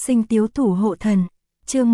Sinh Tiếu Thủ Hộ Thần, chương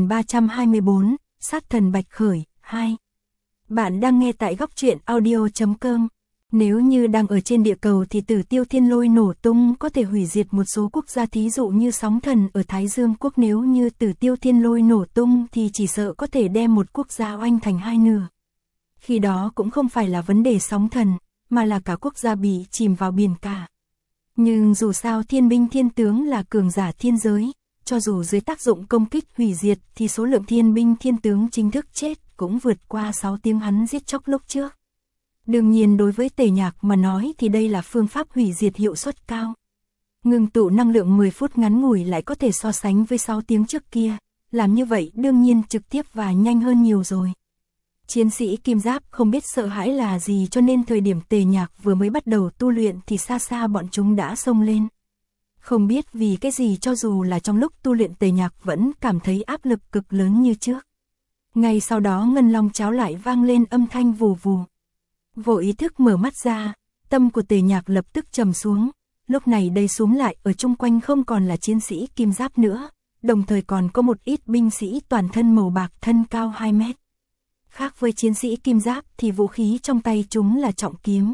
1324, Sát Thần Bạch Khởi, 2. Bạn đang nghe tại góc truyện audio.com. Nếu như đang ở trên địa cầu thì Tử Tiêu Thiên Lôi nổ tung có thể hủy diệt một số quốc gia, thí dụ như Sóng Thần ở Thái Dương quốc. Nếu như Tử Tiêu Thiên Lôi nổ tung thì chỉ sợ có thể đem một quốc gia oanh thành hai nửa. Khi đó cũng không phải là vấn đề Sóng Thần, mà là cả quốc gia bị chìm vào biển cả. Nhưng dù sao thiên binh thiên tướng là cường giả thiên giới, cho dù dưới tác dụng công kích hủy diệt thì số lượng thiên binh thiên tướng chính thức chết cũng vượt qua 6 tiếng hắn giết chóc lúc trước. Đương nhiên đối với Tề Nhạc mà nói thì đây là phương pháp hủy diệt hiệu suất cao. Ngưng tụ năng lượng 10 phút ngắn ngủi lại có thể so sánh với 6 tiếng trước kia, làm như vậy đương nhiên trực tiếp và nhanh hơn nhiều rồi. Chiến sĩ Kim Giáp không biết sợ hãi là gì, cho nên thời điểm Tề Nhạc vừa mới bắt đầu tu luyện thì xa xa bọn chúng đã xông lên. Không biết vì cái gì, cho dù là trong lúc tu luyện Tề Nhạc vẫn cảm thấy áp lực cực lớn như trước. Ngay sau đó Ngân Long Cháo lại vang lên âm thanh vù vù. Vô ý thức mở mắt ra, tâm của Tề Nhạc lập tức trầm xuống. Lúc này đây xúm lại ở chung quanh không còn là chiến sĩ Kim Giáp nữa, đồng thời còn có một ít binh sĩ toàn thân màu bạc, thân cao 2 mét. Khác với chiến sĩ Kim Giáp thì vũ khí trong tay chúng là trọng kiếm.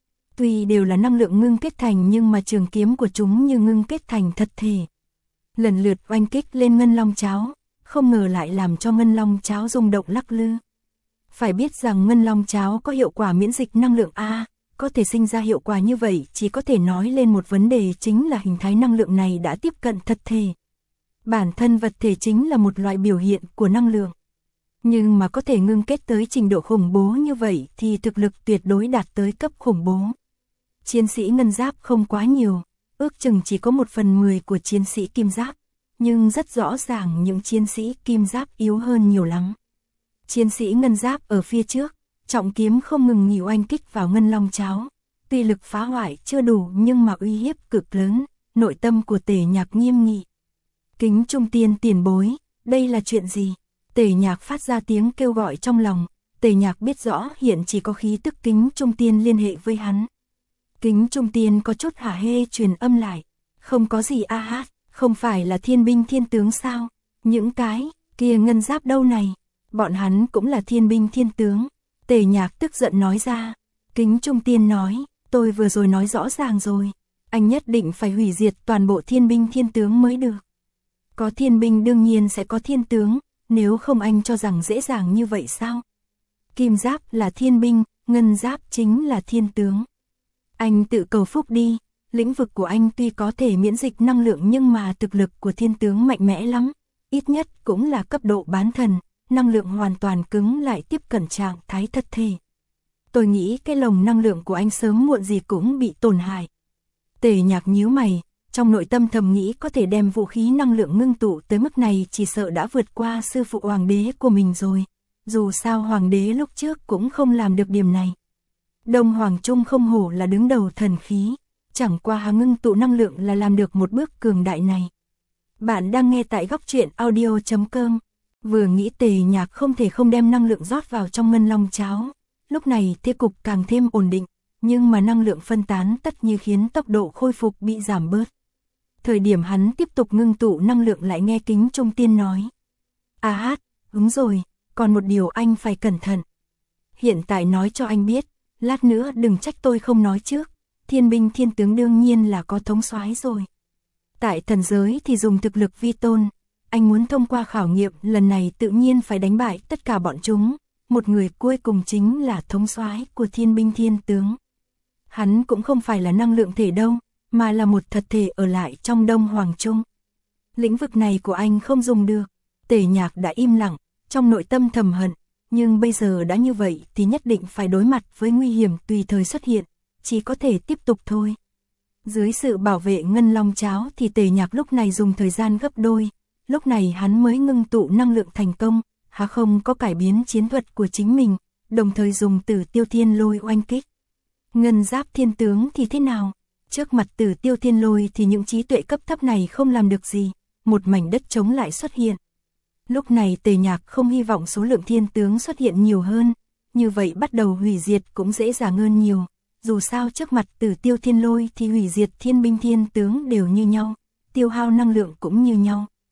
Tuy đều là năng lượng ngưng kết thành nhưng mà trường kiếm của chúng như ngưng kết thành thật thể. Lần lượt oanh kích lên Ngân Long Cháo, không ngờ lại làm cho Ngân Long Cháo rung động lắc lư. Phải biết rằng Ngân Long Cháo có hiệu quả miễn dịch năng lượng A, có thể sinh ra hiệu quả như vậy chỉ có thể nói lên một vấn đề, chính là hình thái năng lượng này đã tiếp cận thật thể. Bản thân vật thể chính là một loại biểu hiện của năng lượng. Nhưng mà có thể ngưng kết tới trình độ khủng bố như vậy thì thực lực tuyệt đối đạt tới cấp khủng bố. Chiến sĩ Ngân Giáp không quá nhiều, ước chừng chỉ có 1/10 của chiến sĩ Kim Giáp, nhưng rất rõ ràng những chiến sĩ Kim Giáp yếu hơn nhiều lắm. Chiến sĩ Ngân Giáp ở phía trước, trọng kiếm không ngừng nghỉ oanh kích vào Ngân Long Cháo. Tuy lực phá hoại chưa đủ nhưng mà uy hiếp cực lớn, nội tâm của Tề Nhạc nghiêm nghị. Kính Trung Tiên tiền bối, đây là chuyện gì? Tề Nhạc phát ra tiếng kêu gọi trong lòng. Tề Nhạc biết rõ hiện chỉ có khí tức Kính Trung Tiên liên hệ với hắn. Kính Trung Tiên có chút hả hê truyền âm lại. Không có gì a hát, không phải là thiên binh thiên tướng sao? Những cái kia Ngân Giáp đâu này? Bọn hắn cũng là thiên binh thiên tướng. Tề Nhạc tức giận nói ra. Kính Trung Tiên nói, tôi vừa rồi nói rõ ràng rồi. Anh nhất định phải hủy diệt toàn bộ thiên binh thiên tướng mới được. Có thiên binh đương nhiên sẽ có thiên tướng. Nếu không anh cho rằng dễ dàng như vậy sao? Kim Giáp là thiên binh, Ngân Giáp chính là thiên tướng. Anh tự cầu phúc đi, lĩnh vực của anh tuy có thể miễn dịch năng lượng nhưng mà thực lực của thiên tướng mạnh mẽ lắm. Ít nhất cũng là cấp độ bán thần, năng lượng hoàn toàn cứng lại tiếp cận trạng thái thật thể. Tôi nghĩ cái lồng năng lượng của anh sớm muộn gì cũng bị tổn hại. Tề Nhạc nhíu mày. Trong nội tâm thầm nghĩ có thể đem vũ khí năng lượng ngưng tụ tới mức này chỉ sợ đã vượt qua sư phụ hoàng đế của mình rồi. Dù sao hoàng đế lúc trước cũng không làm được điểm này. Đông Hoàng Trung không hổ là đứng đầu thần khí, chẳng qua ngưng tụ năng lượng là làm được một bước cường đại này. Bạn đang nghe tại góc truyện audio.com. Vừa nghĩ Tề Nhạc không thể không đem năng lượng rót vào trong Ngân Long Cháo. Lúc này thế cục càng thêm ổn định, nhưng mà năng lượng phân tán tất như khiến tốc độ khôi phục bị giảm bớt. Thời điểm hắn tiếp tục ngưng tụ năng lượng lại nghe Kính Trung Tiên nói. A hát, đúng rồi, còn một điều anh phải cẩn thận. Hiện tại nói cho anh biết, lát nữa đừng trách tôi không nói trước. Thiên binh thiên tướng đương nhiên là có thống soái rồi. Tại thần giới thì dùng thực lực vi tôn. Anh muốn thông qua khảo nghiệm lần này tự nhiên phải đánh bại tất cả bọn chúng. Một người cuối cùng chính là thống soái của thiên binh thiên tướng. Hắn cũng không phải là năng lượng thể đâu, mà là một thật thể ở lại trong Đông Hoàng Trung. Lĩnh vực này của anh không dùng được. Tề Nhạc đã im lặng, trong nội tâm thầm hận, nhưng bây giờ đã như vậy thì nhất định phải đối mặt với nguy hiểm tùy thời xuất hiện, chỉ có thể tiếp tục thôi. Dưới sự bảo vệ Ngân Long Cháo thì Tề Nhạc lúc này dùng thời gian gấp đôi, lúc này hắn mới ngưng tụ năng lượng thành công, há không có cải biến chiến thuật của chính mình, đồng thời dùng Tử Tiêu Thiên Lôi oanh kích. Ngân Giáp thiên tướng thì thế nào? Trước mặt Tử Tiêu Thiên Lôi thì những trí tuệ cấp thấp này không làm được gì, một mảnh đất trống lại xuất hiện. Lúc này Tề Nhạc không hy vọng số lượng thiên tướng xuất hiện nhiều hơn, như vậy bắt đầu hủy diệt cũng dễ dàng hơn nhiều. Dù sao trước mặt Tử Tiêu Thiên Lôi thì hủy diệt thiên binh thiên tướng đều như nhau, tiêu hao năng lượng cũng như nhau,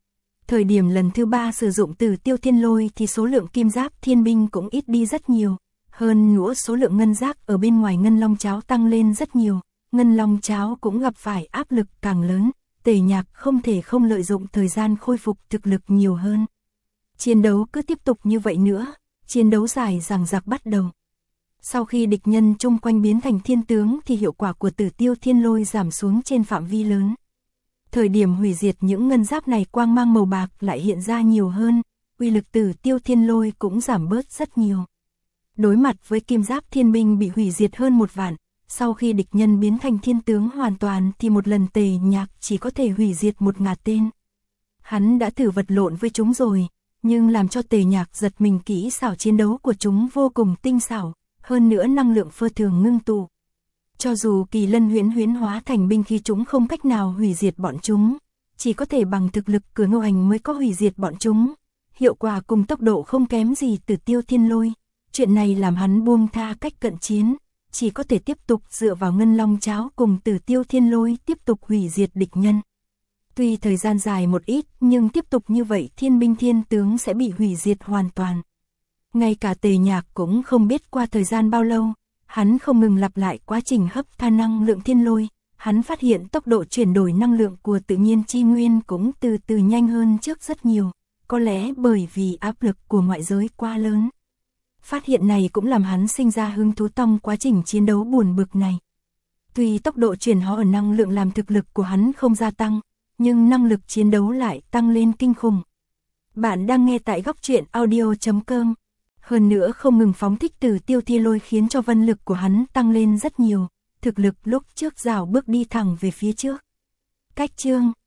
Thời điểm lần thứ 3 sử dụng Tử Tiêu Thiên Lôi thì số lượng kim giáp thiên binh cũng ít đi rất nhiều. Hơn nữa số lượng ngân giác ở bên ngoài ngân long cháo tăng lên rất nhiều. Ngân long cháo cũng gặp phải áp lực càng lớn. Tề Nhạc không thể không lợi dụng thời gian khôi phục thực lực nhiều hơn. Chiến đấu cứ tiếp tục như vậy nữa. Chiến đấu dài dằng dặc bắt đầu. Sau khi địch nhân chung quanh biến thành thiên tướng thì hiệu quả của Tử Tiêu Thiên Lôi giảm xuống trên phạm vi lớn. Thời điểm hủy diệt những ngân giáp này quang mang màu bạc lại hiện ra nhiều hơn, uy lực Tử Tiêu Thiên Lôi cũng giảm bớt rất nhiều. Đối mặt với kim giáp thiên binh bị hủy diệt hơn 1 vạn, sau khi địch nhân biến thành thiên tướng hoàn toàn thì một lần Tề Nhạc chỉ có thể hủy diệt 1.000 tên. Hắn đã thử vật lộn với chúng rồi, nhưng làm cho Tề Nhạc giật mình kỹ xảo chiến đấu của chúng vô cùng tinh xảo, hơn nữa năng lượng phi thường ngưng tụ. Cho dù kỳ lân huyễn hóa thành binh khí chúng không cách nào hủy diệt bọn chúng, chỉ có thể bằng thực lực Cửa Ngô Hành mới có hủy diệt bọn chúng. Hiệu quả cùng tốc độ không kém gì Tử Tiêu Thiên Lôi. Chuyện này làm hắn buông tha cách cận chiến, chỉ có thể tiếp tục dựa vào ngân long cháo cùng Tử Tiêu Thiên Lôi tiếp tục hủy diệt địch nhân. Tuy thời gian dài một ít nhưng tiếp tục như vậy thiên binh thiên tướng sẽ bị hủy diệt hoàn toàn. Ngay cả Tề Nhạc cũng không biết qua thời gian bao lâu, hắn không ngừng lặp lại quá trình hấp thu năng lượng thiên lôi, hắn phát hiện tốc độ chuyển đổi năng lượng của tự nhiên chi nguyên cũng từ từ nhanh hơn trước rất nhiều, có lẽ bởi vì áp lực của ngoại giới quá lớn. Phát hiện này cũng làm hắn sinh ra hứng thú trong quá trình chiến đấu buồn bực này. Tuy tốc độ chuyển hóa năng lượng làm thực lực của hắn không gia tăng, nhưng năng lực chiến đấu lại tăng lên kinh khủng. Bạn đang nghe tại Góc Truyện Audio.com. Hơn nữa không ngừng phóng thích Tử Tiêu Thiên Lôi khiến cho vân lực của hắn tăng lên rất nhiều, thực lực lúc trước rào bước đi thẳng về phía trước. Cách chương